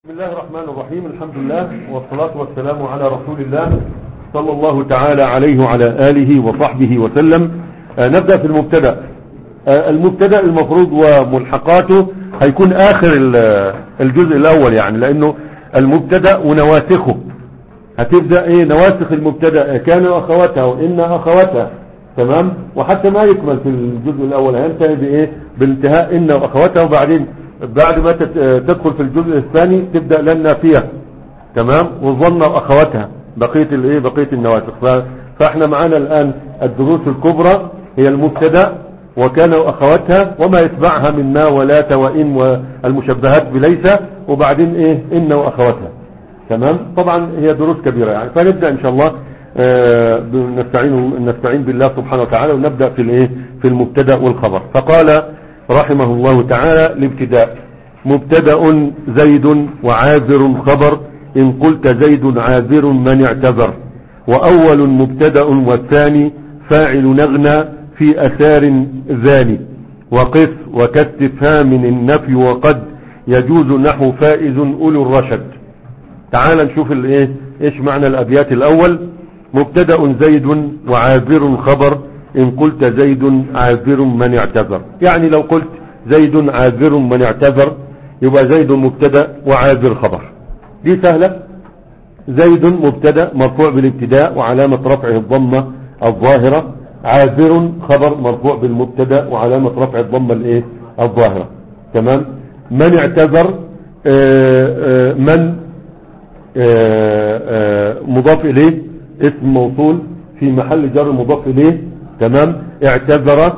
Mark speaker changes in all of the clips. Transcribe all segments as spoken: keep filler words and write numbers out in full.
Speaker 1: بسم الله الرحمن الرحيم. الحمد لله والصلاة والسلام على رسول الله صلى الله تعالى عليه وعلى آله وصحبه وسلم. آه نبدأ في المبتدأ. آه المبتدأ المفروض وملحقاته هيكون آخر الجزء الأول، يعني لأنه المبتدأ ونواسخه هتبدأ ايه نواسخ المبتدأ كان أخواتها وإن أخواتها، تمام، وحتى ما يكمل في الجزء الأول هينتهي بإيه بانتهاء إن وأخواتها، وبعدين بعد ما تدخل في الجزء الثاني تبدأ لنا فيها، تمام، وظن أخواتها بقية الايه بقية النواسخ. فاحنا معانا الآن الدروس الكبرى هي المبتدأ وكان وأخواتها وما يتبعها من ما ولات وإن والمشبهات بليس، وبعدين ايه إن وأخواتها، تمام. طبعا هي دروس كبيرة يعني، فنبدأ إن شاء الله آه نستعين نستعين بالله سبحانه وتعالى ونبدأ في الايه في المبتدأ والخبر. فقال رحمه الله تعالى الابتداء: مبتدأ زيد وعاذر خبر إن قلت زيد عاذر من اعتذر، وأول مبتدأ والثاني فاعل نغنى في أثار ذاني، وقف وكاستفهام النفي وقد يجوز نحو فائز أولو الرشد. تعال نشوف الايه ايش معنى الأبيات. الأول: مبتدأ زيد وعاذر خبر إن قلت زيد عاذر من اعتذر. يعني لو قلت زيد عاذر من اعتذر يبقى زيد مبتدأ وعاذر خبر، دي سهلة. زيد مبتدأ مرفوع بالابتداء وعلامة رفعه الضمة الظاهرة، عاذر خبر مرفوع بالمبتدأ وعلامة رفع الضمة الايه الظاهرة، تمام. من اعتذر آآ آآ من آآ آآ مضاف اليه اسم موصول في محل جر مضاف اليه، تمام. اعتذر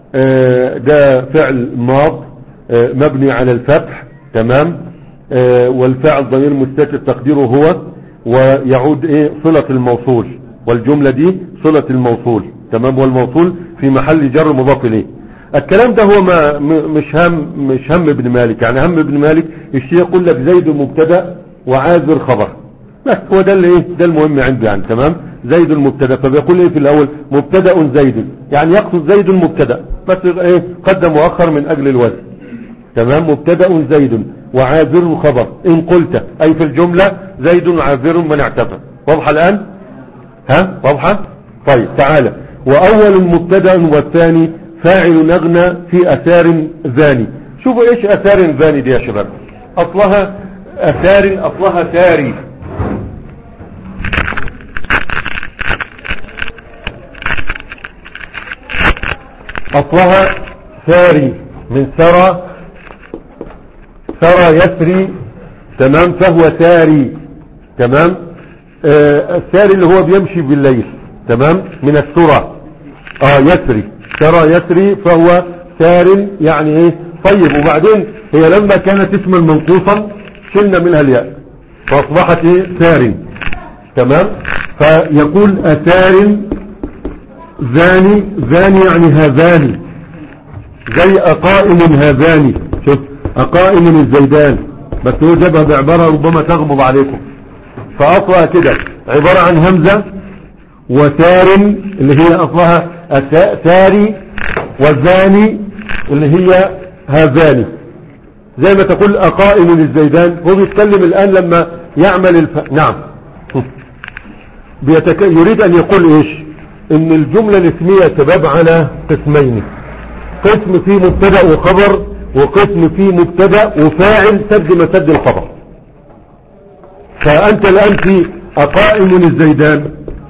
Speaker 1: ده فعل ماض مبني على الفتح، تمام. والفاعل ضمير مستتر تقديره هو، ويعود ايه صلة الموصول، والجملة دي صلة الموصول، تمام. والموصول في محل جر مضاف اليه. الكلام ده هو ما مش هم مش هم ابن مالك، يعني هم ابن مالك الشيء يقول لك زيد مبتدا وعاذر خبر، بس هو ده اللي ايه ده المهم عندي يعني، تمام. زيد المبتدا، فبيقول ايه في الاول مبتدا زيد، يعني يقصد زيد مبتدا بس ايه قدم مؤخر من اجل الوزن، تمام. مبتدا زيد وعاذر خبر ان قلت اي في الجمله زيد عاذر من اعتذر. واضحه الان؟ ها واضحه؟ طيب تعالى: واول مبتدا والثاني فاعل نغنى في اثار ذاني. شوفوا ايش اثار ذاني دي يا شباب. اصلها اثار، اصلها ثاري، اصلها ثاري من ثرى، ثرى يثري، تمام. فهو ثاري، تمام. آه الثاري اللي هو بيمشي بالليل، تمام، من الثرى اه يثري، ثرى يثري فهو ثار، يعني ايه. طيب وبعدين هي لما كانت اسما منقوصا شلنا منها الياء فاصبحت ايه ثار، تمام. فيقول اثار ذاني، ذاني يعني هذان، زي اقائم هذان، شوف اقائم الزيدان، بس هو جابها بعبارة ربما تغمض عليكم. فاصلها كده عبارة عن همزة وثار اللي هي اصلها ثاري، والذاني اللي هي هذان، زي ما تقول اقائم الزيدان. هو بيتكلم الان لما يعمل الف... نعم بيتك... يريد ان يقول ايش، ان الجملة الاسمية تباب على قسمين: قسم فيه مبتدأ وخبر، وقسم فيه مبتدأ وفاعل سد مسد الخبر. فانت الان في اقائم الزيدان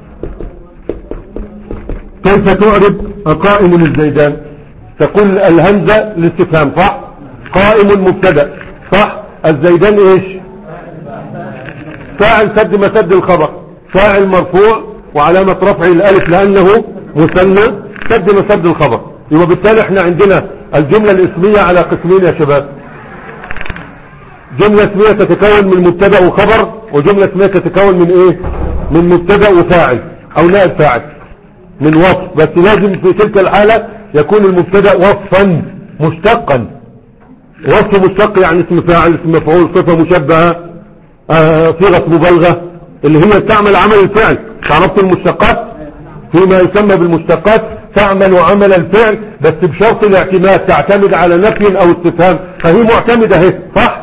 Speaker 1: كيف تعرب اقائم الزيدان؟ تقول الهمزة الاستفهام، صح. قائم مبتدأ، صح. الزيدان ايش؟ فاعل سد مسد الخبر، فاعل مرفوع وعلامة رفعه الالف لانه مثنى سد مسد الخبر. يبقى بالتالي احنا عندنا الجملة الاسمية على قسمين يا شباب: جملة اسمية تتكون من مبتدأ وخبر، وجملة اسمية تتكون من ايه من مبتدأ وفاعل او نائب فاعل من وصف. بس لازم في تلك الحالة يكون المبتدأ وصفا مشتقا. وصف مشتق يعني اسم فاعل، اسم مفعول، صفة مشبهة، آه صيغة مبالغة اللي هي تعمل عمل الفعل. تعرفت المشتقات فيما يسمى بالمشتقات تعمل عمل الفعل بس بشرط الاعتماد، تعتمد على نفي او استفهام، فهي معتمدة اهي، صح.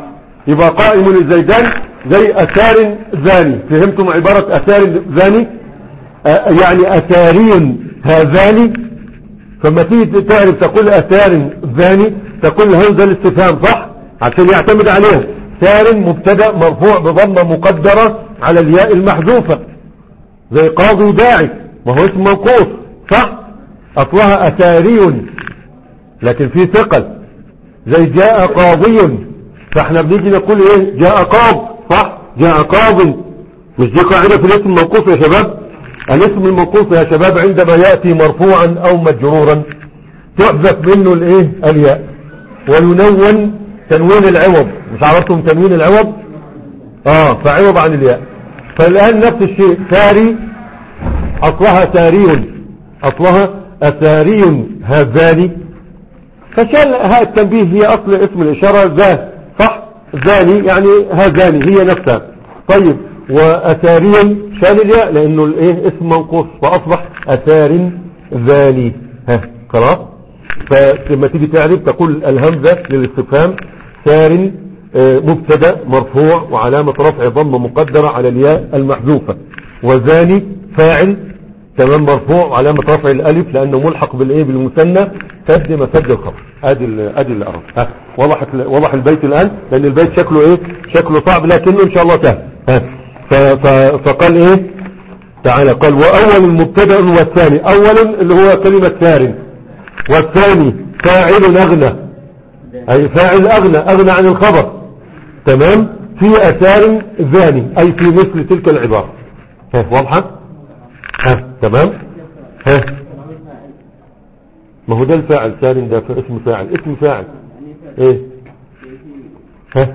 Speaker 1: يبقى قائم الزيدان زي اثار ذاني. فهمتم عبارة اثار ذاني؟ آه يعني اثاري هذاني. فما تيجي تعرف تقول اثار ذاني تقول همزة الاستفهام صح عشان يعتمد عليها. ثار مبتدا مرفوع بضمه مقدرة على الياء المحذوفة زي قاضي داعي ما هو اسم موقوف صح اصلها اثاري لكن في ثقل زي جاء قاضي فاحنا بنيجي نقول ايه جاء قاض صح جاء قاضي. مش دي قاعدة في الاسم الموقوف يا شباب؟ الاسم الموقوف يا شباب عندما يأتي مرفوعا او مجرورا تحذف منه الايه الياء وينون تنوين العوض. مش عرفتم تنوين العوض؟ اه فعوض عن الياء. فالان نفس الشيء ثاري اصلها ثاري اصلها اثاري هذاني فشال هاء التنبيه هي اصل اسم الاشارة ذا صح ذاني يعني هذاني هي نفسها. طيب واثاريا شال الياء لانه الايه اسم منقوص فاصبح اثار ذاني. ها خلاص. فلما تيجي تعرف تقول الهمزة للاستفهام ثار مبتدا مرفوع وعلامة رفع ضمه مقدرة على الياء المحذوفة وذاني فاعل تمام مرفوع وعلامة رفع الالف لانه ملحق بالايه بالمثنى سد مسد الخبر. ادي ادي اللي ارى. ها وضح وضح البيت الان لان البيت شكله ايه شكله صعب لكنه ان شاء الله سهل. ها فقال ايه تعالى قال واول المبتدا والثاني. اول اللي هو كلمة ثار والثاني فاعل اغنى اي فاعل اغنى اغنى عن الخبر تمام في اثار ذاني اي في مثل تلك العبارة. ها واضحة؟ ها تمام. ها ما هو ده الفاعل ثار ده اسم فاعل اسم فاعل ايه. ها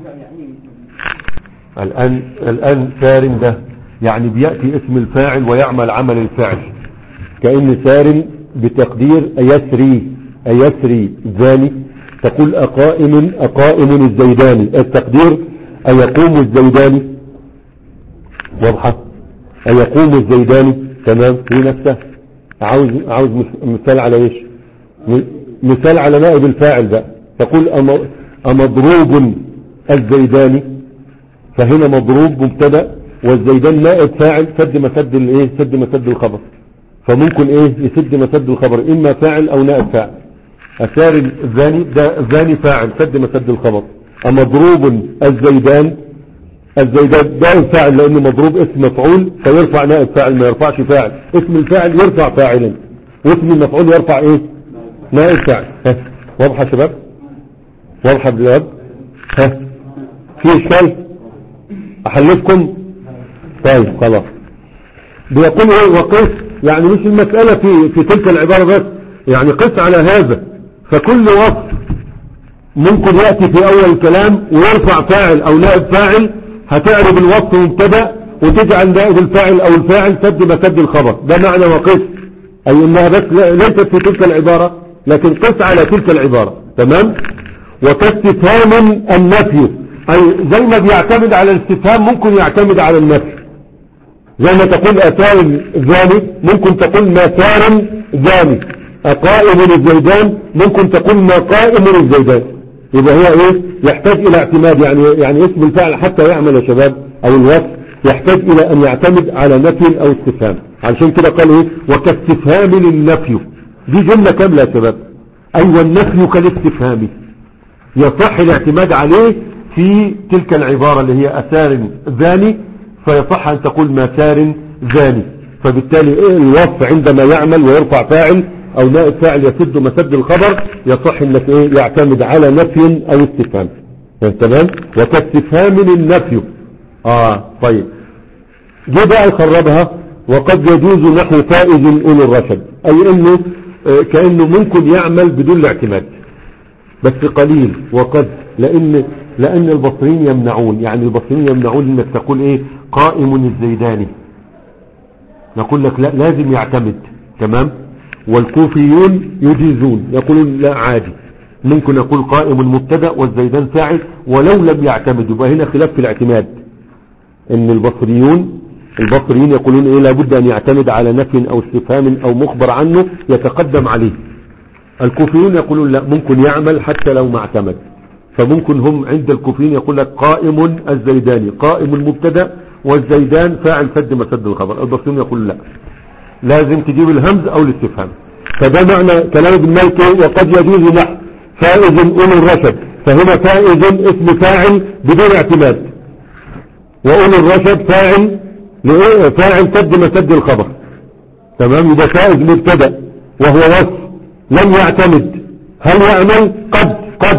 Speaker 1: الان الان ثار ده يعني بيأتي اسم الفاعل ويعمل عمل الفاعل كأن ثار بتقدير أيسري أيسري ذاني تقول أقائم أقائم الزيداني التقدير أيقوم الزيداني واضحة أيقوم الزيداني تمام في نفسه. عاوز عاوز مثال على ايش مثال على نائب الفاعل بقى تقول أمضروب الزيداني فهنا مضروب مبتدا والزيدان نائب فاعل سد مسد الايه سد مسد الخبر فممكن ايه يسد مسد الخبر اما فاعل او نائب فاعل. اثار الثاني ده الثاني فاعل سد مسد الخبر. مضروب الزيدان الزيدان ده الفاعل لانه مضروب اسم مفعول فيرفع نائب فاعل ما يرفعش فاعل. اسم الفاعل يرفع فاعلا واسم المفعول يرفع ايه نائب فاعل. ها واضحه يا شباب؟ واضحه يا شباب؟ ها في اشكال احلفكم؟ طيب خلاص. بيقول ايه وقس يعني مش المسألة في في تلك العبارة بس يعني قس على هذا. فكل وصف ممكن يأتي في اول الكلام ويرفع فاعل او نائب فاعل هتعرب الوصف مبتدا وتجعل نائب الفاعل او الفاعل سد مسد الخبر. ده معنى وقس اي انها بس ليست في تلك العبارة لكن قس على تلك العبارة تمام. وكاستفهام النفي اي زي ما بيعتمد على الاستفهام ممكن يعتمد على النفي. زي ما تقول اثار ذاني ممكن تقول ما ثار ذاني. اقائم الزيدان ممكن تقول ما قائم الزيدان. يبقى هو ايه يحتاج الى اعتماد يعني يعني اسم الفاعل حتى يعمل يا شباب او الوصف يحتاج الى ان يعتمد على نفي او استفهام. علشان كده قال ايه وكاستفهام للنفي. دي جملة كاملة يا شباب. ايوه النفي كالاستفهام يصح الاعتماد عليه في تلك العبارة اللي هي اثار ذاني فيصح ان تقول ما ثار ذاني. فبالتالي ايه الوصف عندما يعمل ويرفع فاعل او نائب فاعل يسد مسد الخبر يصح انك ايه يعتمد على نفي او استفهام تمام. وكاستفهام النفي اه طيب جه بقى يخربها وقد يجوز نحو فائز اولي الرشد اي انه آه كأنه ممكن يعمل بدون الاعتماد بس قليل. وقد لان لان البصريين يمنعون يعني البصريين يمنعون انك تقول ايه قائم الزيداني نقول لك لا لازم يعتمد تمام. والكوفيون يجيزون يقولون لا عادي ممكن يقول قائم مبتدا والزيدان فاعل ولو لم يعتمد. يبقى هنا خلاف في الاعتماد ان البصريون البصريين يقولون ايه لابد ان يعتمد على نفي او استفهام او مخبر عنه يتقدم عليه. الكوفيون يقولون لا ممكن يعمل حتى لو ما اعتمد. فممكن هم عند الكوفيين يقول لك قائم الزيداني، قائم المبتدا والزيدان فاعل سد مسد الخبر. البصريون يقول لا، لازم تجيب الهمز او الاستفهام. فده معنى كلام ابن مالك. وقد يجوز نحو فائز أولو الرشد، فهنا فائز اسم فاعل بدون اعتماد، وأولو الرشد فاعل فاعل سد مسد الخبر. تمام. يبقى فائز مبتدا وهو وصف لم يعتمد، هل يعمل؟ قد قد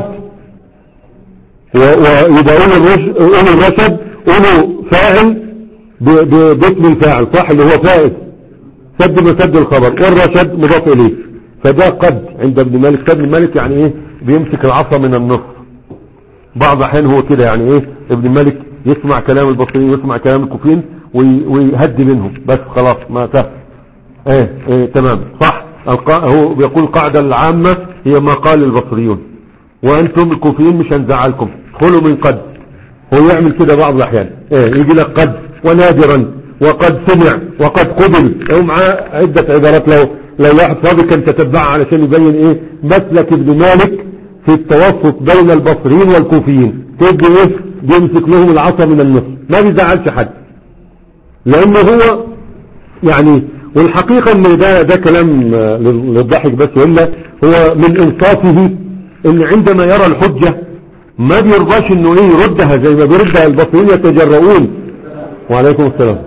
Speaker 1: ويبقى أولو الرشد أولو فاعل باسم الفاعل، صح، اللي هو فائز سد مسد الخبر، والرشد مضاف إليه. فده قد عند ابن مالك. ابن مالك يعني ايه؟ بيمسك العصا من النص. بعض احيان هو كده، يعني ايه، ابن مالك يسمع كلام البصريين ويسمع كلام الكوفيين ويهدي منهم بس خلاص ما سهل. ايه, ايه تمام صح. هو بيقول القاعدة العامة هي ما قال البصريون، وانتم الكوفيين مش هنزعلكم، ادخلوا من قد. هو يعمل كده بعض الاحيان، ايه، يجي لك قد ونادرا وقد سمع وقد قبل، او معاه عدة عبارات. لو لو واحد فاضي كان تتبعها علشان يبين ايه مسلك ابن مالك في التوسط بين البصريين والكوفيين. تبدي ايه؟ بيمسك لهم العصا من النص، ما بيزعلش حد، لانه هو يعني. والحقيقة ان ده ده كلام للضحك بس، ولا هو من انصافه ان عندما يرى الحجة ما بيرضاش انه ايه يردها زي ما بيردها البصريين يتجرؤون. وعليكم السلام.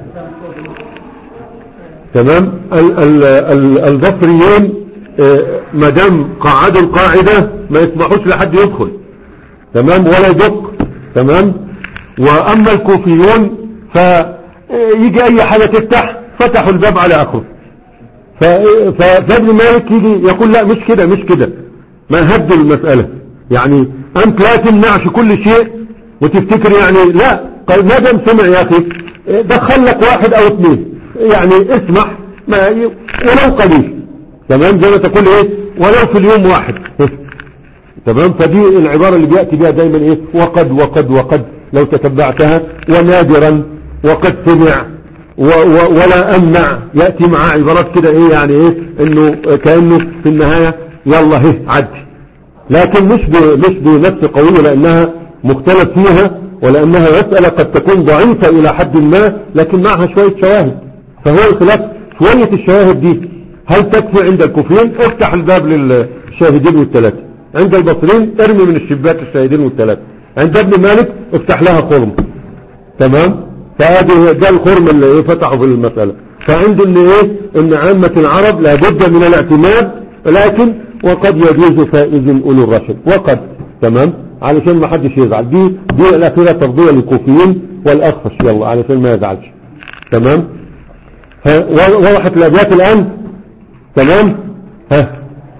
Speaker 1: تمام. البصريين ما دام قاعدوا القاعدة ما يسمحوش لحد يدخل، تمام، ولا يدق، تمام. واما الكوفيون فيجي اي حاجة تفتح فتحوا الباب على اخره. فابن مالك يجي يقول لا مش كده مش كده، ما هدوا المسألة. يعني انت لا تمنعش كل شيء وتفتكر يعني لا، ما دام سمع يا اخي دخل لك واحد او اثنين، يعني اسمح ما ي... ولو قليل، تمام، زي ما تقول ايه ولو في اليوم واحد. تمام. فدي العبارة اللي بيأتي بها دايما ايه وقد وقد وقد لو تتبعتها، ونادرا وقد سمع و... و... ولا امنع، يأتي مع عبارات كده ايه يعني ايه انه كأنه في النهاية يلا هي عدي، لكن مش ب... مش بنفس قوية، لانها مختلف فيها، ولانها مسألة قد تكون ضعيفة الى حد ما لكن معها شوية شواهد. فهو الخلاف شوية الشواهد دي هل تكفي عند الكوفيين؟ افتح الباب للشاهدين والثلاثة. عند البصريين ارمي من الشباك الشاهدين والثلاثة. عند ابن مالك افتح لها خرم، تمام. فهذه ده الخرم اللي فتحوا في المسألة. فعند ان ايه ان عامة العرب لابد من الاعتماد، لكن وقد يجوز فائز اولو الرشد وقد، تمام، علشان ما حدش يزعل. دي دي الاخيرة ترضية للكوفيين والاخفش، يلا علشان ما يزعلش، تمام. وضحت الابيات الان، تمام. ها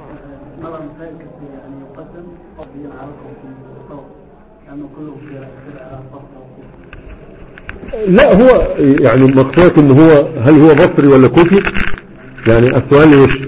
Speaker 1: لا هو يعني مقصود ان هو هل هو بصري ولا كوفي؟ يعني السؤال ايش؟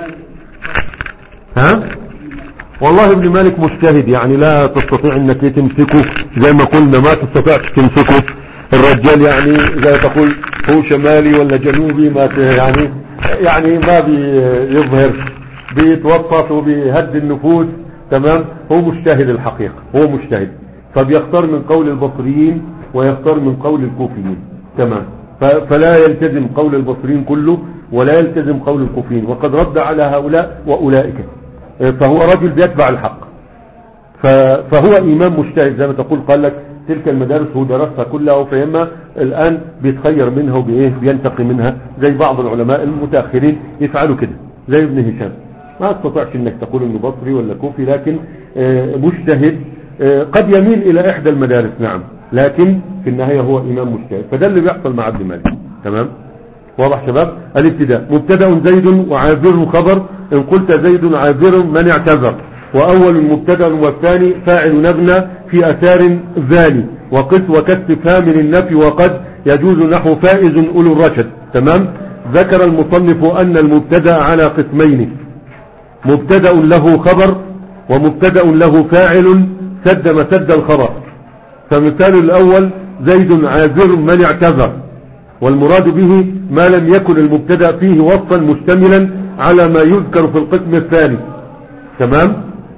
Speaker 1: ها والله ابن مالك مجتهد، يعني لا تستطيع انك تمسكه زي ما قلنا، ما تستطيع تمسكه الرجال، يعني زي تقول هو شمالي ولا جنوبي، ما يعني يعني ما بيظهر، بيتوسط وبيهدي النفوس، تمام. هو مجتهد الحقيقة، هو مجتهد، فبيختار من قول البصريين ويختار من قول الكوفيين، تمام. فلا يلتزم قول البصريين كله ولا يلتزم قول الكوفيين، وقد رد على هؤلاء وأولئك. فهو رجل بيتبع الحق، فهو إمام مجتهد زي ما تقول. قال لك تلك المدارس هو درسها كلها وفهمها، الآن بيتخير منها وبإيه بينتقي منها، زي بعض العلماء المتأخرين يفعلوا كده زي ابن هشام. ما استطعش انك تقول انه بصري ولا كوفي، لكن مجتهد قد يميل الى احدى المدارس، نعم، لكن في النهاية هو امام مجتهد. فده اللي بيحصل مع ابن مالك، تمام. واضح شباب؟ الابتداء مبتدا زيد وعابر خبر، ان قلت زيد عابر من اعتذر، واول مبتدا والثاني فاعل نبنى في اثار ذاني، وقس وكاستفهام للنفي، وقد يجوز نحو فائز اولو الرشد، تمام. ذكر المصنف ان المبتدا على قسمين: مبتدا له خبر ومبتدا له فاعل سد مسد الخبر. فمثال الاول زيد عابر من اعتذر، والمراد به ما لم يكن المبتدا فيه وصفا مشتملا على ما يذكر في القسم الثاني، تمام.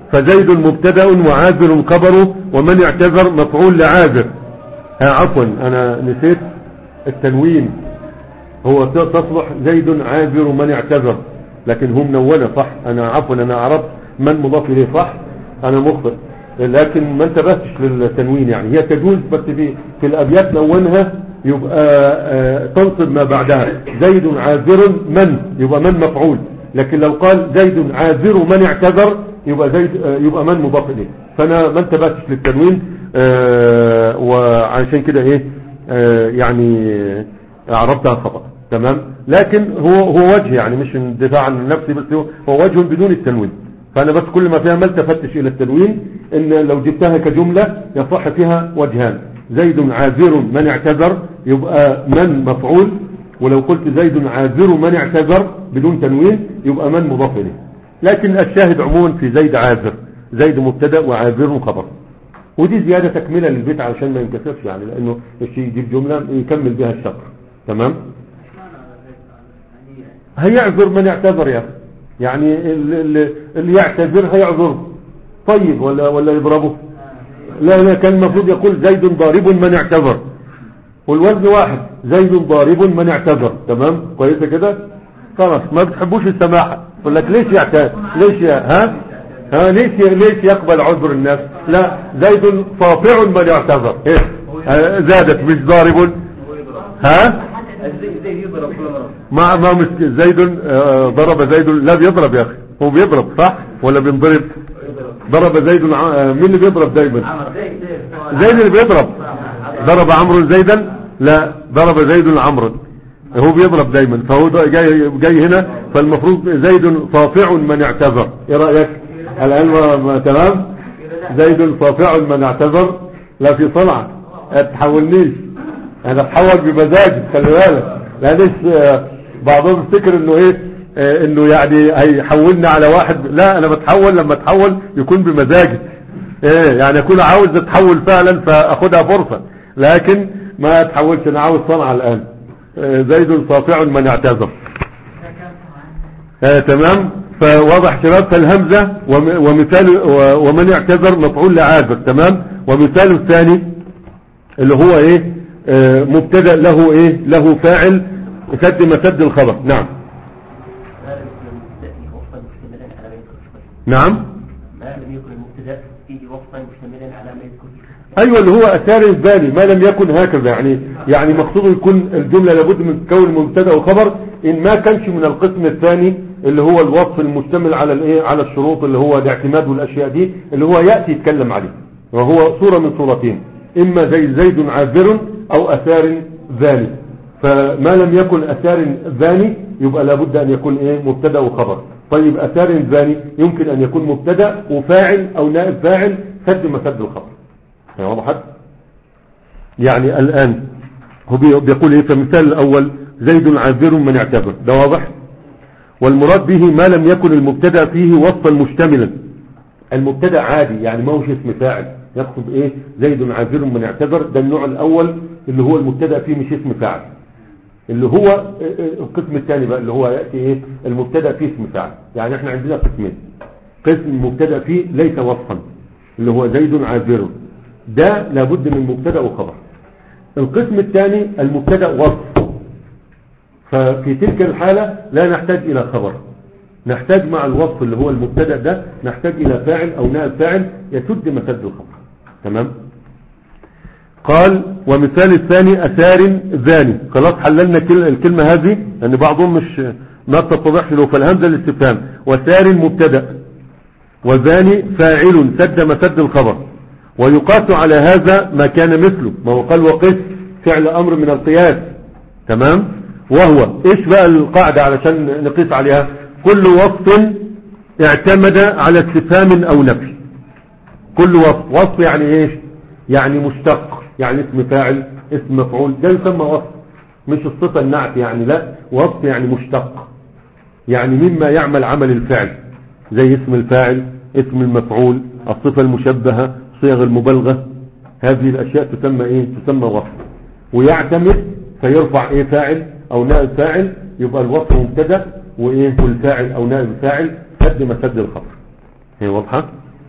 Speaker 1: فزيد مبتدأ وعاذر خبره ومن اعتذر مفعول لعاذر. آه عفوا انا نسيت التنوين، هو تصلح زيد عاذر من اعتذر، لكن هو منونة صح. انا عفوا انا عرفت من مضاف اليه صح، انا مخطئ، لكن ما انتبهتش للتنوين. يعني هي تجوز بس في, في الابيات نونها يبقى آه تنصب ما بعدها. زيد عاذر من يبقى من مفعول، لكن لو قال زيد عاذر من اعتذر يبقى زيد آه يبقى من مضاف اليه. فانا ما انتبهتش للتنوين آه وعشان كده ايه آه يعني عرفتها خطأ. تمام. لكن هو هو وجه، يعني مش دفاع عن نفسي، بس هو, هو وجه بدون التنوين. فانا بس كل ما فيها ما التفتش الى التنوين، ان لو جبتها كجملة يصح فيها وجهان. زيد عاذر من اعتذر يبقى من مفعول، ولو قلت زيد عاذر من اعتذر بدون تنوين يبقى من مضاف اليه. لكن الشاهد عموما في زيد عاذر، زيد مبتدا وعاذر خبر. ودي زيادة تكملة للبيت علشان ما ينكسرش، يعني لانه الشيء يجيب جملة يكمل بها الشطر. تمام. هيعذر من اعتذر يا اخي، يعني اللي, اللي يعتذر هيعذر. طيب ولا ولا يضربه؟ لا لا، كان المفروض يقول زيد ضارب من اعتذر، والوزن واحد، زيد ضارب من اعتذر. تمام كويسه كده. خلاص ما بتحبوش السماحه، يقول لك ليش يعتذر؟ ليش يا ها ها ليش ليش يقبل عذر الناس؟ لا، زيد صافع من اعتذر. ايه آه زادت مش ضارب. ها ما ما مش زيد آه ضرب زيد، لا بيضرب يا اخي، هو بيضرب صح ولا بينضرب؟ ضرب زيد. مين اللي بيضرب دايما؟ زيد اللي بيضرب. ضرب عمرو زيدا؟ لا، ضرب زيد عمرو، هو بيضرب دايما، فهو جاي جاي هنا، فالمفروض زيد صافع من اعتذر. ايه رايك الان؟ ما تمام. زيد صافع من اعتذر. لا في صنعه، ما تحولنيش، انا اتحول بمزاج، خلي بالك. لانش بعضهم يفتكر انه ايه اه انه يعني هيحولنا على واحد. لا، انا بتحول لما اتحول يكون بمزاجي، ايه يعني اكون عاوز اتحول فعلا فاخدها فرصة، لكن ما اتحولش، انا عاوز صنعة الان. اه زيد صافع من اعتذر. اه تمام. فواضح شباب. فالهمزة ومثال ومن اعتذر مفعول لعاذر. تمام. ومثال الثاني اللي هو ايه اه مبتدأ له ايه له فاعل سد مسد الخبر. نعم نعم.
Speaker 2: ما لم يكن المبتدا فيه وصفا مشتملا على ما يذكر.
Speaker 1: ايوه، اللي هو اثار الثاني ما لم يكن هكذا، يعني يعني مقصوده يكون الجمله لابد من كون مبتدا وخبر، ان ما كانش من القسم الثاني اللي هو الوصف المشتمل على الايه على الشروط، اللي هو الاعتماد والاشياء دي، اللي هو ياتي يتكلم عليه، وهو صوره من صورتين، اما زي زيد عاذر او اثار ثاني. فما لم يكن اثار ثاني يبقى لابد ان يكون ايه مبتدا وخبر. طيب اثار ثاني يمكن ان يكون مبتدا وفاعل او نائب فاعل سد مسد الخبر. واضح؟ يعني الان هو بيقول ايه؟ فمثال الاول زيد عاذر من اعتذر، ده واضح. والمراد به ما لم يكن المبتدا فيه وصفا مشتملا. المبتدا عادي يعني ما هوش اسم فاعل، يقصد ايه زيد عاذر من اعتذر، ده النوع الاول اللي هو المبتدا فيه مش اسم فاعل. اللي هو القسم الثاني بقى اللي هو يأتي ايه المبتدا فيه اسم فاعل. يعني احنا عندنا قسمين، قسم مبتدا فيه ليس وصفا اللي هو زيد عاذر، ده لابد من مبتدا وخبر. القسم الثاني المبتدا وصف، ففي تلك الحالة لا نحتاج الى خبر، نحتاج مع الوصف اللي هو المبتدا ده نحتاج الى فاعل او نائب فاعل يسد مسد الخبر. تمام. قال ومثال الثاني اثار ذاني. خلاص حللنا الكلمة هذه لان بعضهم مش ما تتضحش له. فالهمزة الاستفهام وثار مبتدا وذاني فاعل سد مسد الخبر، ويقاس على هذا ما كان مثله، ما هو قال وقس فعل امر من القياس. تمام. وهو ايش بقى القاعدة علشان نقيس عليها؟ كل وصف اعتمد على استفهام او نفي. كل وصف، وصف يعني ايش؟ يعني مشتق، يعني اسم فاعل اسم مفعول، ده يسمى وصف، مش الصفة النعت يعني، لا وصف يعني مشتق، يعني مما يعمل عمل الفعل، زي اسم الفاعل اسم المفعول الصفة المشبهة صيغ المبالغة، هذه الاشياء تسمى ايه؟ تسمى وصف. ويعتمد فيرفع ايه فاعل او نائب فاعل، يبقى الوصف مبتدا وايه والفاعل او نائب فاعل سد مسد الخبر. هي واضحة؟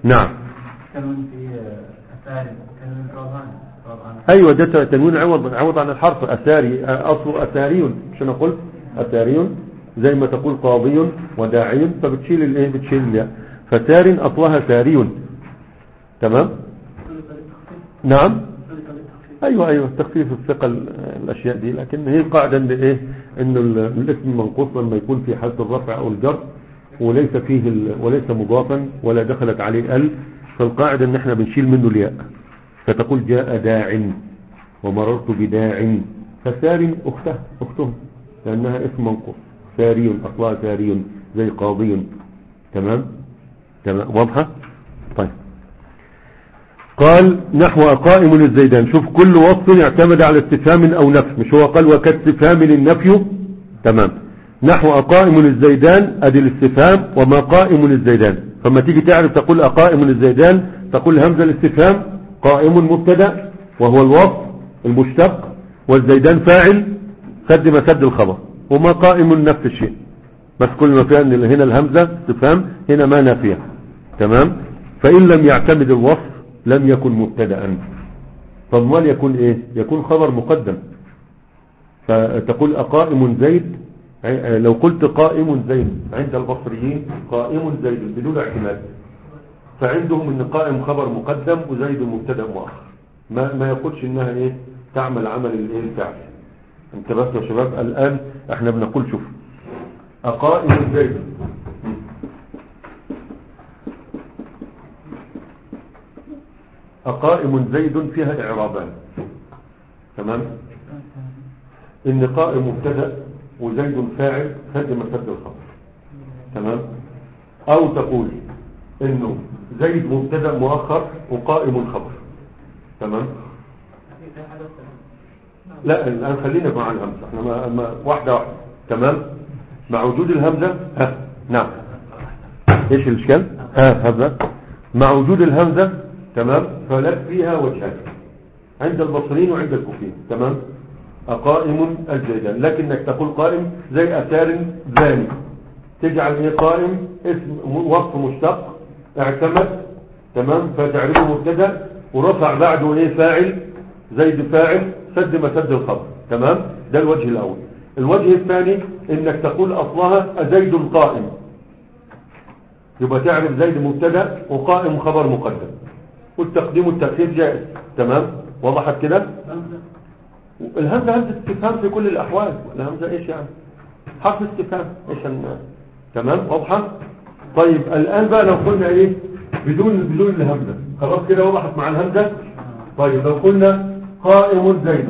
Speaker 1: نعم.
Speaker 2: تنوين في أثار تنوين روضان.
Speaker 1: ايوه ده تنوين عوض عوض عن الحرف اثاري، اصله اثاري مش انا قلت اثاري زي ما تقول قاضي وداعي فبتشيل الايه بتشيل الياء، فثار اصلها ثاري. تمام. نعم ايوه ايوه تخفيف الثقل الاشياء دي، لكن هي قاعده ان ايه انه الاسم المنقوص لما يكون في حاله الرفع او الجر وليس فيه ال... وليس مضافا ولا دخلت عليه ال، فالقاعده ان احنا بنشيل منه الياء، فتقول جاء داع ومررت بداع، فثار اخته اختهم لانها اسم منقوص ثاري اصلها ثاري زي قاضي. تمام تمام واضحه. طيب قال نحو قائم للزيدان، شوف كل وصف اعتمد على استفهام او نفي، مش هو قال وكاستفهام للنفي. تمام. نحو قائم للزيدان ادي الاستفهام وما قائم للزيدان، فما تيجي تعرف تقول اقائم للزيدان تقول همزه الاستفهام قائم مبتدا وهو الوصف المشتق والزيدان فاعل سد ما سد الخبر، وما قائم نفس الشيء بس كل ما فيها ان هنا الهمزه استفهام هنا ما نافيه. تمام. فان لم يعتمد الوصف لم يكن مبتدا، فالمال يكون ايه يكون خبر مقدم، فتقول اقائم زيد، لو قلت قائم زيد عند البصريين قائم زيد بدون اعتماد، فعندهم ان قائم خبر مقدم وزيد مبتدا مؤخر، ما ما يقولش انها ايه تعمل عمل الايه الفعل. انتبهتوا يا شباب؟ الان احنا بنقول شوف اقائم زيد، أقائم زيد فيها إعرابان. تمام. إن قائم مبتدا وزيد فاعل سد ما سد الخبر. تمام. أو تقول إنه زيد مبتدا مؤخر وقائم خبر. تمام. لا الآن خلينا مع الهمزة احنا ما ما واحدة واحدة. تمام. مع وجود الهمزة ها نعم ايش الاشكال؟ ها هذا مع وجود الهمزة. تمام. فلك فيها وجهان عند البصريين وعند الكوفيين. تمام. أقائم الزيدان، لكنك تقول قائم زي أثار ذاني، تجعل ايه قائم اسم وصف مشتق اعتمد. تمام. فتعرفه مبتدا ورفع بعده ايه فاعل زيد فاعل سد ما سد الخبر. تمام. ده الوجه الاول. الوجه الثاني انك تقول اصلها زيد قائم، يبقى تعرف زيد مبتدا وقائم خبر مقدم، والتقديم والتأخير جائز. تمام. وضحت كده؟ الهمزة همزة استفهام في كل الأحوال. الهمزة إيش يعني؟ حرف استفهام إيش ال... تمام. واضحة. طيب الآن بقى لو قلنا إيه بدون بدون الهمزة، خلاص كده وضحت مع الهمزة. طيب لو قلنا قائم زيد،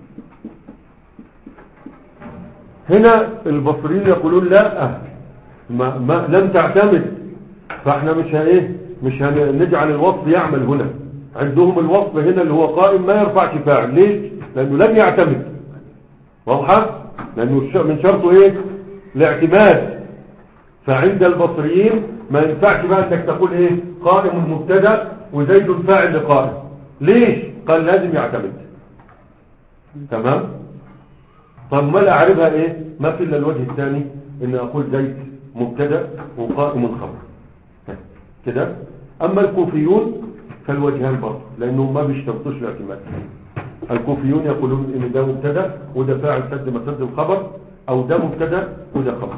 Speaker 1: هنا البصريين يقولون لا ما ما لم تعتمد، فاحنا مش ايه مش هنجعل الوصف يعمل هنا. عندهم الوصف هنا اللي هو قائم ما يرفعش فاعل. ليش؟ لانه لم يعتمد. واضحه؟ لانه من شرطه ايه الاعتماد. فعند البصريين ما ينفعش بقى انك تقول ايه قائم مبتدا وزيد فاعل لقائم. ليش؟ قال لازم يعتمد. تمام. طب ما لا اعرفها ايه ما في الا الوجه الثاني ان اقول زيد مبتدا وقائم خبر كده. اما الكوفيون فالوجهان برضه لانهم ما بيشترطوش الاعتماد. الكوفيون يقولون ان ده مبتدا وده فاعل سد ما سد الخبر، او ده مبتدا وده خبر.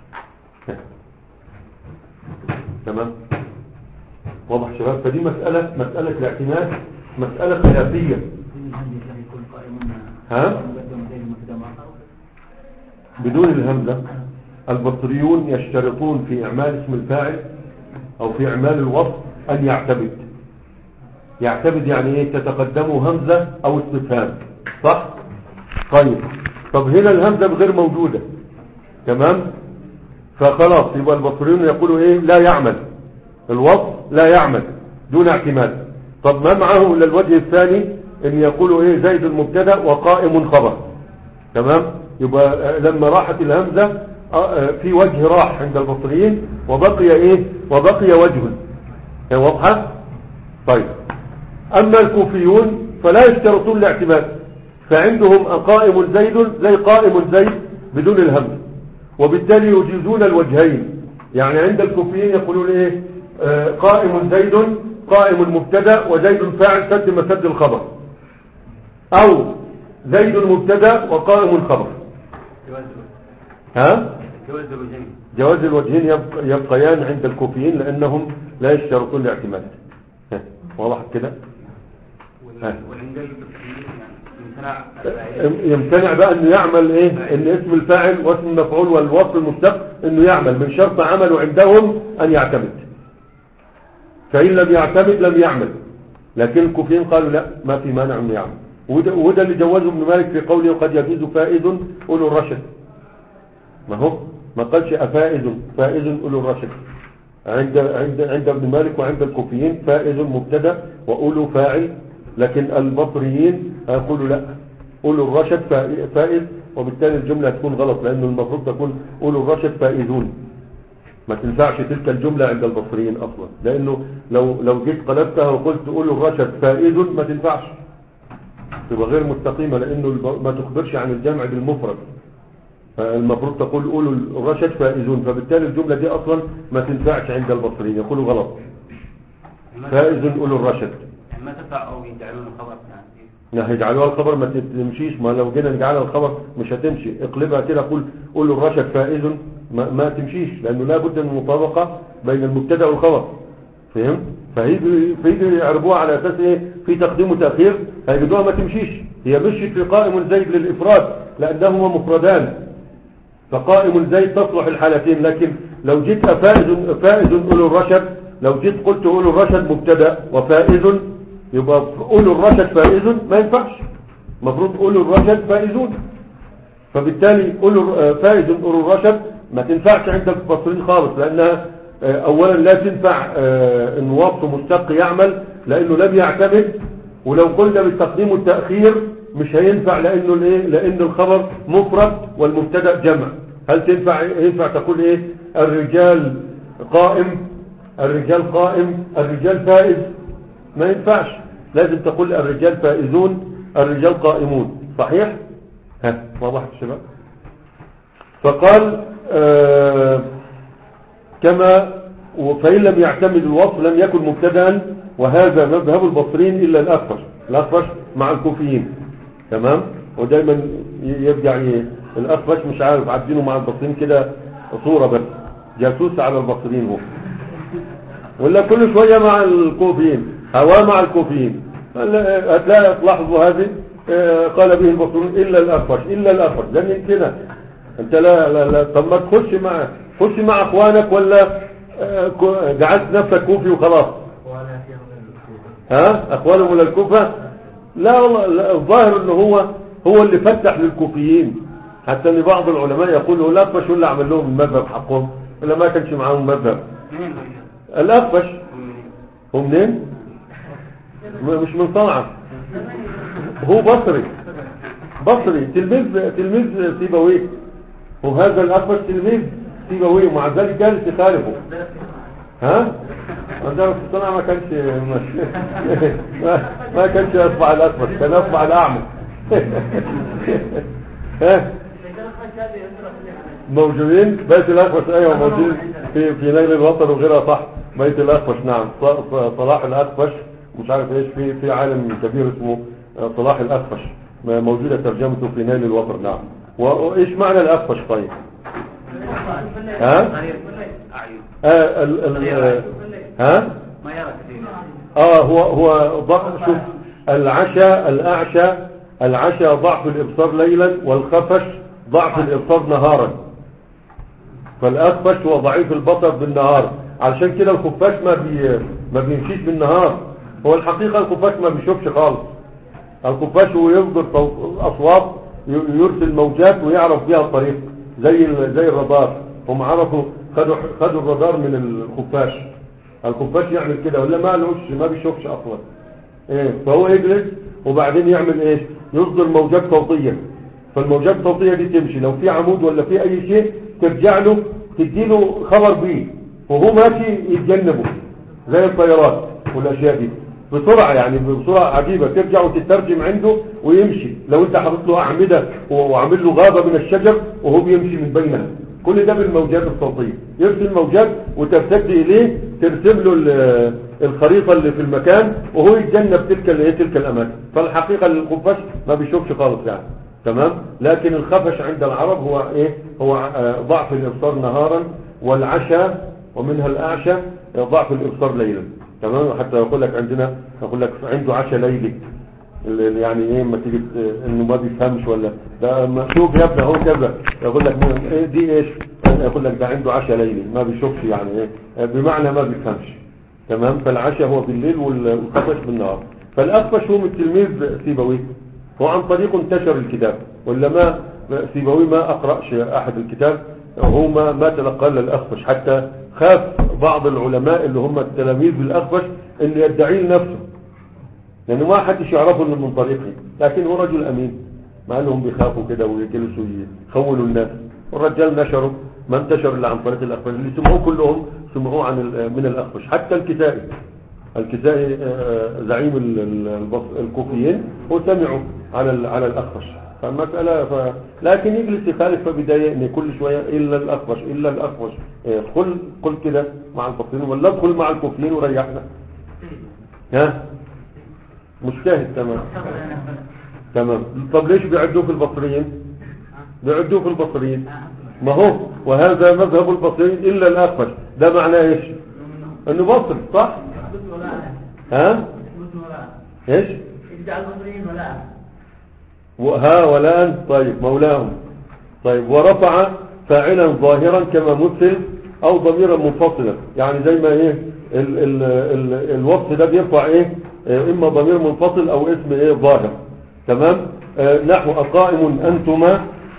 Speaker 1: تمام. واضح شباب؟ فدي مسألة مسألة الاعتماد مسألة خلافية. ها بدون الهمزة البصريون يشترطون في اعمال اسم الفاعل او في اعمال الوصف ان يعتمد. يعتمد يعني ايه تتقدمه همزة او استفهام. صح؟ طيب طب هنا الهمزة غير موجودة. تمام. فخلاص يبقى البصريون يقولوا ايه لا يعمل الوصف، لا يعمل دون اعتماد. طب ما معه الا الوجه الثاني ان يقولوا ايه زيد المبتدا وقائم خبر. تمام. يبقى لما راحت الهمزة في وجه راح عند البصريين وبقي ايه وبقي وجه. واضحه؟ طيب اما الكوفيون فلا يشترطون الاعتماد، فعندهم قائم زيد زي قائم زيد بدون الهمزه، وبالتالي يجيزون الوجهين. يعني عند الكوفيين يقولون ايه آه قائم زيد، قائم مبتدا وزيد فاعل سد مسد الخبر، او زيد مبتدا وقائم الخبر. ها
Speaker 2: جواز الوجهين
Speaker 1: جواز الوجهين يبق- يبقيان عند الكوفيين لانهم لا يشترطون الاعتماد. ها، واضح كده؟ ها.
Speaker 2: وعند البصريين يمتنع الفاعل.
Speaker 1: يمتنع بقى انه يعمل ايه، ان اسم الفاعل واسم المفعول والوصف المشتق انه يعمل، من شرط عمله عندهم ان يعتمد، فان لم يعتمد لم يعمل. لكن الكوفيين قالوا لا، ما في مانع انه يعمل، وده, وده اللي جوزه ابن مالك في قوله قد يجوز فائز اولو الرشد. ما هو ما قالش افائز، فائز اولو الرشد. عند عند عند ابن مالك وعند الكوفيين فائز مبتدا واولو فاعل، لكن البصريين يقولوا لا، اولو الرشد فائز، وبالتالي الجمله تكون غلط، لانه المفروض تكون اولو الرشد فائزون. ما تنفعش تلك الجمله عند البصريين اصلا، لانه لو لو جيت قلبتها وقلت اولو الرشد فائز ما تنفعش، تبقى غير مستقيمه، لانه الب- ما تخبرش عن الجمع بالمفرد. المفروض تقول اولو الرشد فائزون، فبالتالي الجمله دي اصلا ما تنفعش عند البصريين، يقولوا غلط. فائز اولو الرشد
Speaker 2: ما تنفع او يجعلون الخبر يعني.
Speaker 1: هيجعلوها الخبر ما تمشيش، ما لو جينا نجعلها الخبر مش هتمشي. اقلبها كده قول اولو الرشد فائز، ما, ما تمشيش، لانه لا بد من المطابقه بين المبتدا والخبر. فهم؟ فهيجي فيجي يعربوها على اساس ايه، في تقديم وتاخير، هيجدوها ما تمشيش. هي مشيت في قائم زيد للافراد لانهما مفردان، فقائم زيد تصلح الحالتين. لكن لو جيت فائز فائز اولو الرشد، لو جيت قلت اولو الرشد مبتدا وفائز، يبقى اولو الرشد فائز ما ينفعش، المفروض اولو الرشد فائزون. فبالتالي اولو فائز اولو الرشد ما تنفعش عند البصريين خالص، لانها اولا لا تنفع ان وصف مشتق يعمل لانه لم يعتمد، ولو قلنا بالتقديم والتاخير مش هينفع، لانه الايه، لان الخبر مفرد والمبتدا جمع. هل تنفع ينفع تقول ايه الرجال قائم، الرجال قائم، الرجال فائز؟ ما ينفعش، لازم تقول الرجال فائزون، الرجال قائمون. صحيح؟ ها واضح الشباب؟ فقال آه كما فإن لم يعتمد الوصف لم يكن مبتدا، وهذا مذهب البصريين إلا الأخفش. الأخفش مع الكوفيين، تمام؟ ودايما يرجع الأخفش مش عارف عدينه مع البصريين كده صورة بس، جاسوس على البصريين هو، ولا كل شوية مع الكوفيين، هوا مع الكوفيين. هتلاقي تلاحظوا هذه قال به البصريين إلا الأخفش، إلا الأخفش. لن يمكنها انت لا لا لا طب ما تخش مع خش مع اخوانك، ولا جعلت نفسك كوفي وخلاص؟ ها اخوانهم ولا الكوفة؟ لا والله، الظاهر انه هو هو اللي فتح للكوفيين، حتى ان بعض العلماء يقولوا الأخفش هو اللي عمل لهم المذهب حقهم، ولا ما كانش معاهم مذهب. الأخفش هو منين؟ مش من صنعاء، هو بصري بصري تلميذ تلميذ سيبويه، وهذا الأخفش تلميذ سيبويه، ومع ذلك جالس يخالفه. ها عندنا في الصنعة ما كانش ما, ما كانش يصبح الأخفش، كان يصبح الأعمى. ها موجودين بيت الأخفش، أيوة موجودين في في نيل الوطن وغيرها. صح، بيت الأخفش، نعم، صلاح الأخفش، مش عارف ايش، في في عالم كبير اسمه صلاح الأخفش موجودة ترجمته في نيل الوطر. نعم. وايش معنى الأخفش طيب؟ ها آه ال ال ها اه هو هو ضعف، شوف العشاء الأعشى، العشاء ضعف الإبصار ليلا، والخفش ضعف الإبصار نهارا، فالأخفش هو ضعيف البصر بالنهار. علشان كده الخفاش ما بي ما بيمشيش بالنهار، هو الحقيقة الخفاش ما بيشوفش خالص. الخفاش هو يصدر أصوات، يرسل موجات ويعرف بها الطريق، زي زي الرادار. هم عرفوا خدوا خدوا الرادار من الخفاش. الخفاش يعمل كده، ولا ما لهوش، ما بيشوفش اصلا. ايه فهو يجلس وبعدين يعمل ايه، يصدر موجات صوتيه، فالموجات الصوتيه دي تمشي، لو في عمود ولا في اي شيء ترجع له تديله خبر بيه، وهو ماشي يتجنبه زي الطيارات والاشياء دي بسرعة، يعني بسرعة عجيبة، ترجع وتترجم عنده ويمشي. لو انت حاطط له أعمدة وعامل له غابة من الشجر وهو بيمشي من بينها، كل ده بالموجات الصوتية، يرسل الموجات وترتد إليه ترسم له الخريطة اللي في المكان وهو يتجنب تلك تلك الأماكن. فالحقيقة الخفاش ما بيشوفش خالص يعني، تمام. لكن الخفش عند العرب هو ايه؟ هو ضعف الإبصار نهارا، والعشاء ومنها الأعشى ضعف الإبصار ليلا، تمام. حتى يقول لك عندنا يقول لك عنده عشاء ليلي، يعني ايه ما تيجي انه ما بيفهمش ولا ده مكتوب يا ابني اهو كذا، يقول لك ايه دي ايش، يقول لك ده عنده عشاء ليلي ما بيشوفش، يعني ايه بمعنى ما بيفهمش، تمام. فالعشاء هو بالليل والخفش بالنهار. فالأخفش هو من تلميذ سيبويه، هو عن طريقه انتشر الكتاب، ولا ما سيبويه ما أقرأش أحد الكتاب، هو ما, ما تلقى للأخفش، حتى خاف بعض العلماء اللي هم التلاميذ بالأخفش ان يدعي لنفسه، لأنه ما حدش يعرفه إنه من طريقه، لكن هو رجل أمين، ما لهم بيخافوا كده ويجلسوا يخولوا الناس. والرجال نشروا ما انتشر إلا عن طريق الأخفش، اللي سمعوه كلهم سمعوه عن من الأخفش. حتى الكسائي الكسائي زعيم الكوفيين هو سمعوا على على الأخفش. فالمسألة ف... لكن يجلس يخالف فبداية إن كل شوية إلا الأخفش إلا الأخفش، قل قل كده مع البصريين ولا ادخل مع الكوفيين وريحنا. ها مجتهد، تمام تمام. طب ليش بيعدوه في البصريين؟ بيعدوه في البصريين ما هو، وهذا مذهب البصريين إلا الأخفش. ده معناه إيش؟ إنه بصري صح؟ ها؟ إيش؟ ها والآن طيب مولاهم. طيب ورفع فاعلا ظاهرا كما مثل أو ضميرا منفصلا، يعني زي ما إيه ال ال ال الوصف ده بيرفع إيه إما ضمير منفصل أو اسم إيه ظاهر، تمام. آه نحو أقائم أنتما،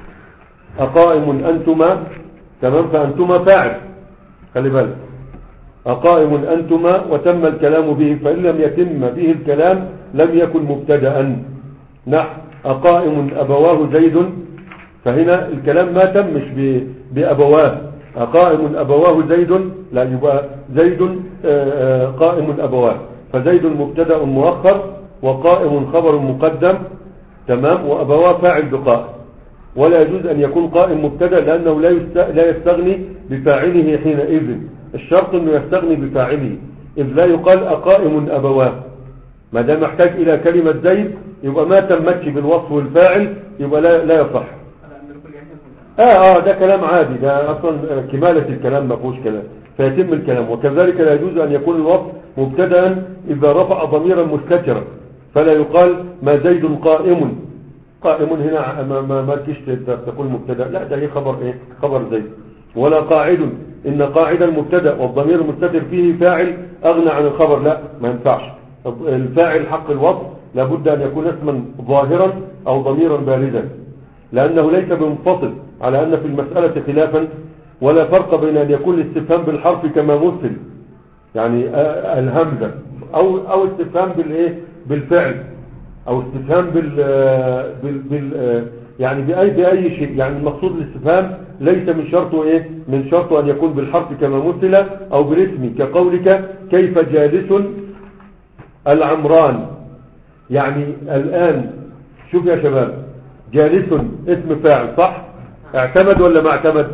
Speaker 1: أقائم أنتما، تمام. فأنتما فاعل، خلي بالك، أقائم أنتما وتم الكلام به، فإن لم يتم به الكلام لم يكن مبتدأ. نحو أقائم أبواه زيد، فهنا الكلام ما تمش بأبواه. أقائم أبواه زيد، لا يبقى زيد قائم أبواه، فزيد مبتدأ مؤخر وقائم خبر مقدم، تمام. وأبواه فاعل بقائم، ولا يجوز أن يكون قائم مبتدأ لأنه لا يستغني بفاعله حينئذ. الشرط أنه يستغني بفاعله، إذ لا يقال أقائم أبواه، ما دام محتاج إلى كلمة زيد يبقى ما تمتش بالوصف والفاعل، يبقى لا, لا يصح. آه, آه ده كلام عادي، ده أصلا كمالة الكلام ما فيهوش كلام، فيتم الكلام. وكذلك لا يجوز أن يكون الوصف مبتدأ إذا رفع ضميرا مستترا، فلا يقال ما زيد قائم. قائم هنا ما ما ما تكش تقول مبتدأ، لا ده هي خبر إيه خبر زيد. ولا قاعد، إن قاعدا مبتدأ والضمير المستتر فيه فاعل أغنى عن الخبر، لا ما ينفعش. الفاعل حق الوصف لابد أن يكون اسما ظاهرا أو ضميرا بارزا، لأنه ليس بمنفصل، على أن في المسألة خلافا، ولا فرق بين أن يكون الاستفهام بالحرف كما مثل، يعني الهمزة، أو أو استفهام بالإيه بالفعل، أو استفهام بال بال, بال يعني بأي بأي شيء. يعني المقصود الاستفهام ليس من شرطه إيه من شرطه أن يكون بالحرف كما مثل أو بالاسم، كقولك كيف جالس العمران. يعني الآن شوف يا شباب، جالس اسم فاعل صح؟ اعتمد ولا ما اعتمد؟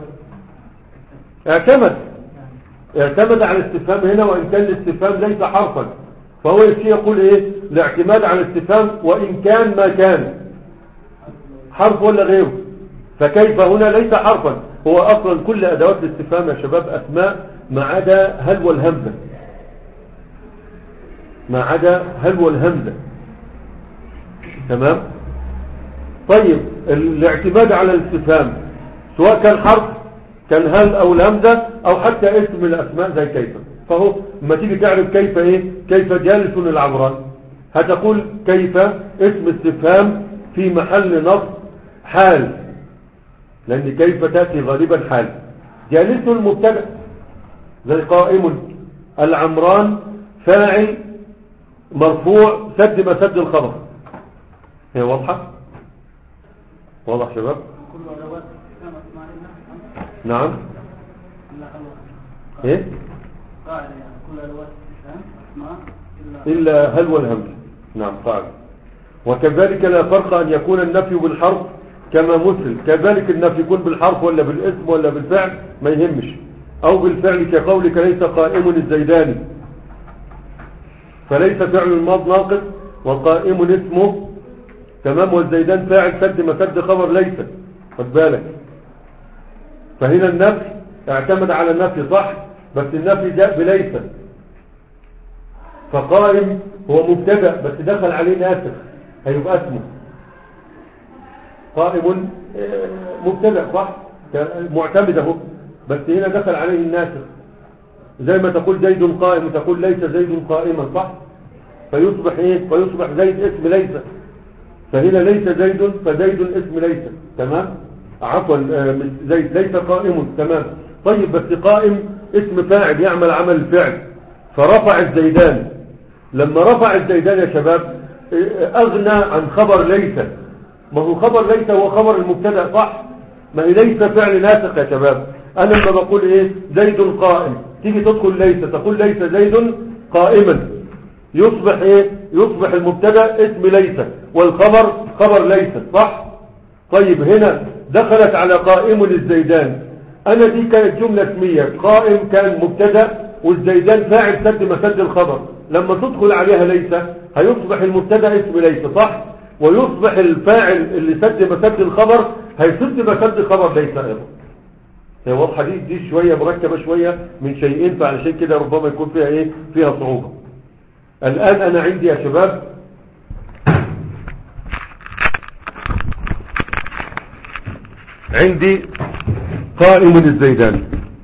Speaker 1: اعتمد اعتمد على الاستفهام هنا، وإن كان الاستفهام ليس حرفا، فهو يقول ايه الاعتماد على الاستفهام وإن كان ما كان حرف ولا غيره. فكيف هنا ليس حرفا، هو أصلا كل أدوات الاستفهام يا شباب أسماء ما عدا هل والهمزة، ما عدا هل والهمزة، تمام. طيب الاعتماد على الاستفهام سواء كان حرف كان هل او الهمزة او حتى اسم الاسماء زي كيف، فهو ما تيجي تعرف كيف ايه كيف جالس العمران، هتقول كيف اسم استفهام في محل نصب حال، لان كيف تأتي غالبا حال. جالس المبتدأ زي قائم، العمران فاعل مرفوع سد ما سد الخبر. هي واضحة؟ واضح شباب؟ نعم. ايه؟ إلا هل والهمز. نعم قاعدة. وكذلك لا فرق أن يكون النفي بالحرف كما مثل، كذلك النفي يكون بالحرف ولا بالاسم ولا بالفعل ما يهمش، او بالفعل كقولك ليس قائم الزيداني، فليس فعل الماض ناقص وقائم اسمه، تمام، والزيدان فاعل سد مسد خبر ليس، خد بالك. فهنا النفي اعتمد على النفي صح، بس النفي جاء بليس، فقائم هو مبتدا بس دخل عليه ناسخ هيبقى اسمه قائم مبتدا صح، معتمد اهو، بس هنا دخل عليه الناسخ، زي ما تقول زيد قائم وتقول ليس زيد قائما صح، فيصبح ايه؟ فيصبح زيد اسم ليس، فهنا ليس زيد فزيد اسم ليس، تمام، عفوا زيد ليس قائم، تمام. طيب بس قائم اسم فاعل يعمل عمل الفعل، فرفع الزيدان، لما رفع الزيدان يا شباب اغنى عن خبر ليس، ما هو خبر ليس هو خبر المبتدا صح، ما هي ليس فعل ناسخ يا شباب. انا لما بقول ايه زيد قائم، تيجي تدخل ليس تقول ليس زيد قائما، يصبح ايه؟ يصبح المبتدا اسم ليس والخبر خبر ليس صح. طيب هنا دخلت على قائم الزيدان، انا دي كانت جملة اسمية، قائم كان مبتدا والزيدان فاعل سد مسد الخبر، لما تدخل عليها ليس هيصبح المبتدا اسم ليس صح، ويصبح الفاعل اللي سد مسد الخبر هيسد مسد خبر ليس ايضا. هي واضحه دي دي شويه مركبه شويه من شيئين، فعلشان كده ربما يكون فيها ايه؟ فيها صعوبه. الان انا عندي يا شباب عندي قائم الزيدان،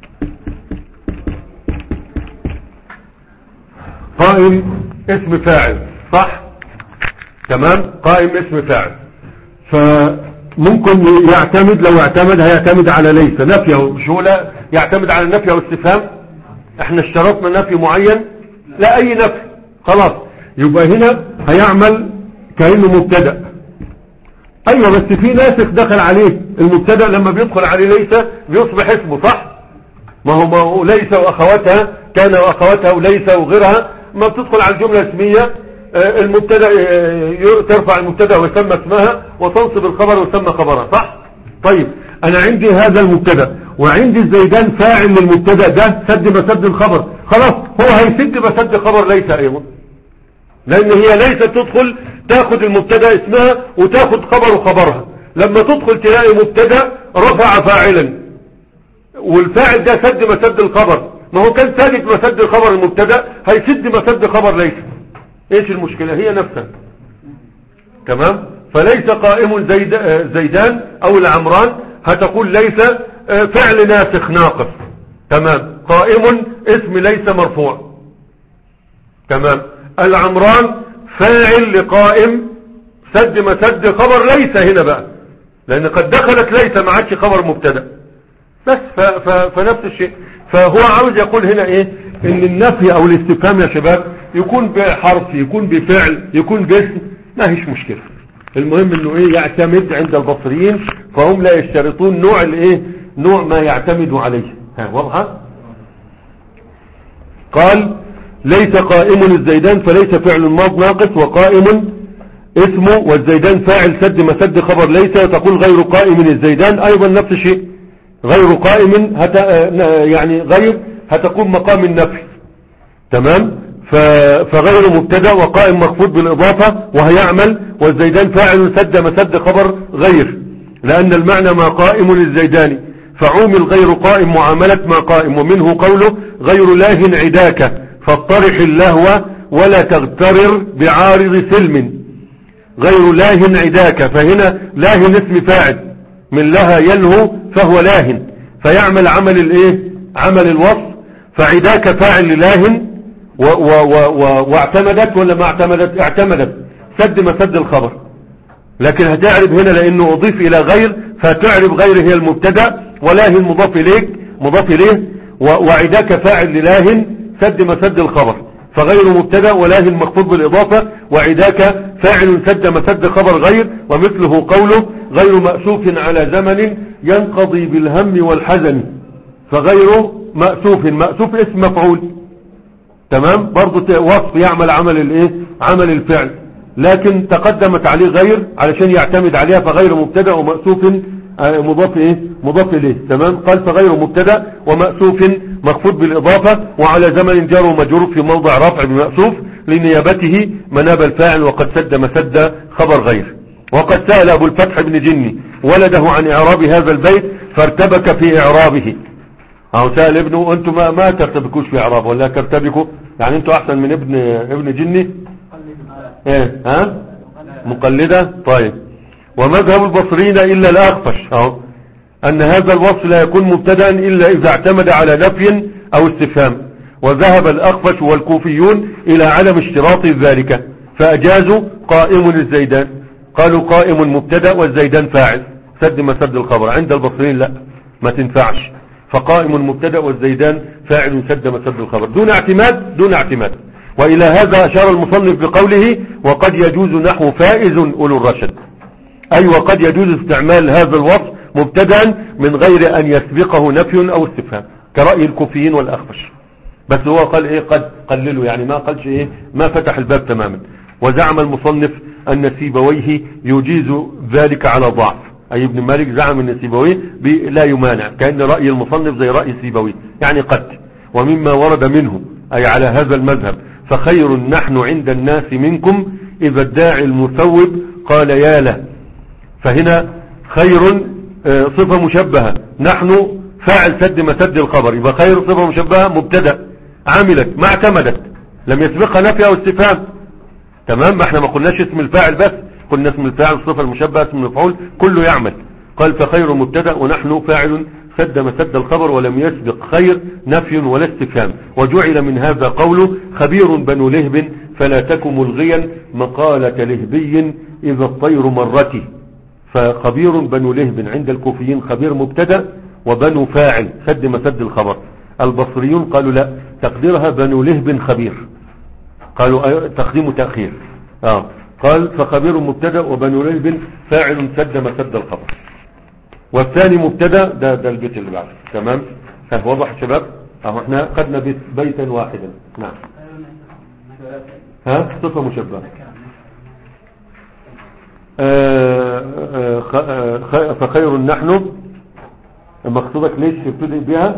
Speaker 1: قائم اسم فاعل صح، تمام، قائم اسم فاعل، فممكن يعتمد، لو اعتمد هيعتمد على ليس نفيه، مش هو لا يعتمد على النفي او استفهام، احنا اشترطنا نفي معين، لا اي نفي خلاص، يبقى هنا هيعمل كأنه مبتدا. ايوه بس في ناسخ دخل عليه المبتدا، لما بيدخل عليه ليس بيصبح اسمه صح، ما هو ما هو ليس واخواتها، كان واخواتها وليس وغيرها، ما بتدخل على الجمله الاسميه المبتدا ترفع المبتدا ويسمى اسمها وتنصب الخبر ويسمى خبرها صح. طيب انا عندي هذا المبتدا وعندي الزيدان فاعل للمبتدا ده سد مسد الخبر، خلاص هو هيسد مسد خبر ليس ايضا، لان هي ليس تدخل تاخد المبتدا اسمها وتاخد خبر خبرها، لما تدخل تلاقي مبتدا رفع فاعلا والفاعل ده سد مسد الخبر، ما هو كان سادد مسد الخبر المبتدا هيسد مسد خبر ليس، ايش المشكلة؟ هي نفسها، تمام. فليس قائم زيد زيدان او العمران، هتقول ليس فعل ناسخ ناقص، تمام، قائم اسم ليس مرفوع، تمام، العمران فاعل لقائم سد مسد خبر ليس هنا بقى، لان قد دخلت ليس ما عادش خبر مبتدا بس، ف ف فنفس الشيء. فهو عاوز يقول هنا ايه؟ ان النفي او الاستفهام يا شباب يكون بحرف، يكون بفعل، يكون باسم، ما هيش مشكلة، المهم انه ايه؟ يعتمد عند البصريين، فهم لا يشترطون نوع الايه؟ نوع ما يعتمد عليه. ها واضحة؟ قال ليس قائم الزيدان فليس فعل ماض ناقص وقائم اسمه، والزيدان فاعل سد مسد خبر ليس، وتقول غير قائم الزيدان ايضا نفس الشيء، غير قائم هت... يعني غير هتقوم مقام النفي، تمام. ف... فغير مبتدا وقائم مخفوض بالاضافه وهيعمل، والزيدان فاعل سد مسد خبر غير، لان المعنى ما قائم للزيدان، فعومل غير قائم معامله ما قائم، ومنه قوله غير لاه عداك فاطرح اللهو ولا تغترر بعارض سلم، غير لاه عداك، فهنا لاه اسم فاعل من لها يلهو فهو لاه، فيعمل عمل الايه؟ عمل الوصف، فعداك فاعل للاه و و و و واعتمدت ولا ما اعتمدت؟ اعتمدت سد مسد الخبر، لكن هتعرب هنا لانه اضيف الى غير، فتعرب غير هي المبتدا ولاه المضاف اليك مضاف اليه، وعداك فاعل للاه سد مسد الخبر، فغير مبتدا ولاه المخفوض بالاضافه، وعداك فاعل سد مسد خبر غير، ومثله قوله غير مأسوف على زمن ينقضي بالهم والحزن، فغير مأسوف، مأسوف اسم مفعول، تمام، برضو وصف يعمل عمل الايه؟ عمل الفعل، لكن تقدمت عليه غير علشان يعتمد عليها، فغير مبتدا ومأسوف آه مضاف ايه مضاف اليه. تمام. قال فغير مبتدا ومأسوف مخفوض بالإضافة وعلى زمن جار ومجرور في موضع رفع بمأسوف لنيابته مناب الفاعل وقد سد مسد خبر غير. وقد سأل أبو الفتح بن جني ولده عن إعراب هذا البيت فارتبك في إعرابه. أو سأل ابنه أنتم ما, ما ترتبكوش في إعرابه ولا ترتبكوا يعني أنتم أحسن من ابن ابن جني ايه ها مقلدة. طيب. ومذهب البصريين إلا الأخفش أهو أن هذا الوصف لا يكون مبتدا إلا إذا اعتمد على نفي أو استفهام. وذهب الأخفش والكوفيون إلى عدم اشتراط ذلك فأجازوا قائم الزيدان. قالوا قائم مبتدا والزيدان فاعل سد مسد الخبر. عند البصريين لا ما تنفعش فقائم مبتدا والزيدان فاعل سد مسد الخبر دون اعتماد دون اعتماد. وإلى هذا أشار المصنف بقوله وقد يجوز نحو فائز أولو الرشد أي وقد يجوز استعمال هذا الوصف مبتدا من غير أن يسبقه نفي أو استفهام كرأي الكوفيين والأخفش. بس هو قال إيه قد قللوا يعني ما قالش إيه ما فتح الباب تماما. وزعم المصنف أن سيبويه يجيز ذلك على ضعف أي ابن مالك زعم أن سيبويه لا يمانع كأن رأي المصنف زي رأي سيبويه يعني قد. ومما ورد منه أي على هذا المذهب فخير نحن عند الناس منكم إذا الداعي المثوب قال يا له. فهنا خير صفة مشبهة نحن فاعل سد مسد الخبر يبقى خير صفة مشبهة مبتدا عملت ما اعتمدت لم يسبقها نفي أو استفهام. تمام. ما احنا ما قلناش اسم الفاعل بس قلنا اسم الفاعل الصفة المشبهة اسم المفعول كله يعمل. قال فخير مبتدا ونحن فاعل سد مسد الخبر ولم يسبق خير نفي ولا استفهام. وجعل من هذا قوله خبير بنو لهب فلا تك ملغيا مقالة لهبي إذا الطير مرته. فخبير بنو لهب عند الكوفيين خبير مبتدا وبنو فاعل سد مسد الخبر. البصريون قالوا لا تقديرها بنو لهب خبير قالوا تقديم تأخير. آه. قال فخبير مبتدا وبنو لهب فاعل سد مسد الخبر. والثاني مبتدا ده ده البيت اللي بعده. تمام. ها واضح يا شباب اهو احنا خدنا بيت بيتا واحدا. نعم. ها صفة مشبهة. آه آه فخير نحن مقصودك ليش تبتدئ بها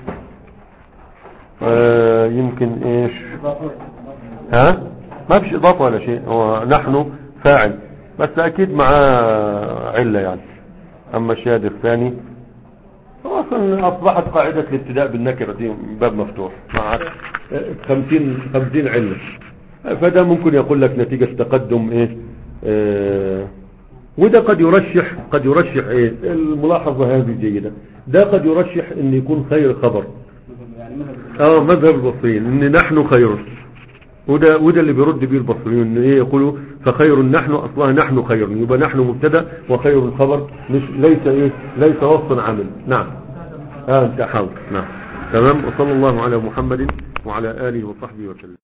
Speaker 1: آه يمكن ايش ها ما فيش اضافة ولا شيء هو نحن فاعل بس اكيد معاه علة يعني. اما الشهادة الثاني اصلا اصبحت قاعدة الابتداء بالنكرة دي باب مفتوح مع خمسين خمسين علة فده ممكن يقول لك نتيجة تقدم ايه آه وده قد يرشح قد يرشح ايه الملاحظة هذه جيدة. ده قد يرشح ان يكون خير خبر اه مذهب البصريين ان نحن خير وده وده اللي بيرد به البصريين ان ايه يقولوا فخير نحن اصلها نحن خير يبقى نحن مبتدا وخير الخبر مش ليس ايه ليس وصف عمل. نعم. اه انت حاول. نعم. تمام. وصلى الله على محمد وعلى اله وصحبه وسلم.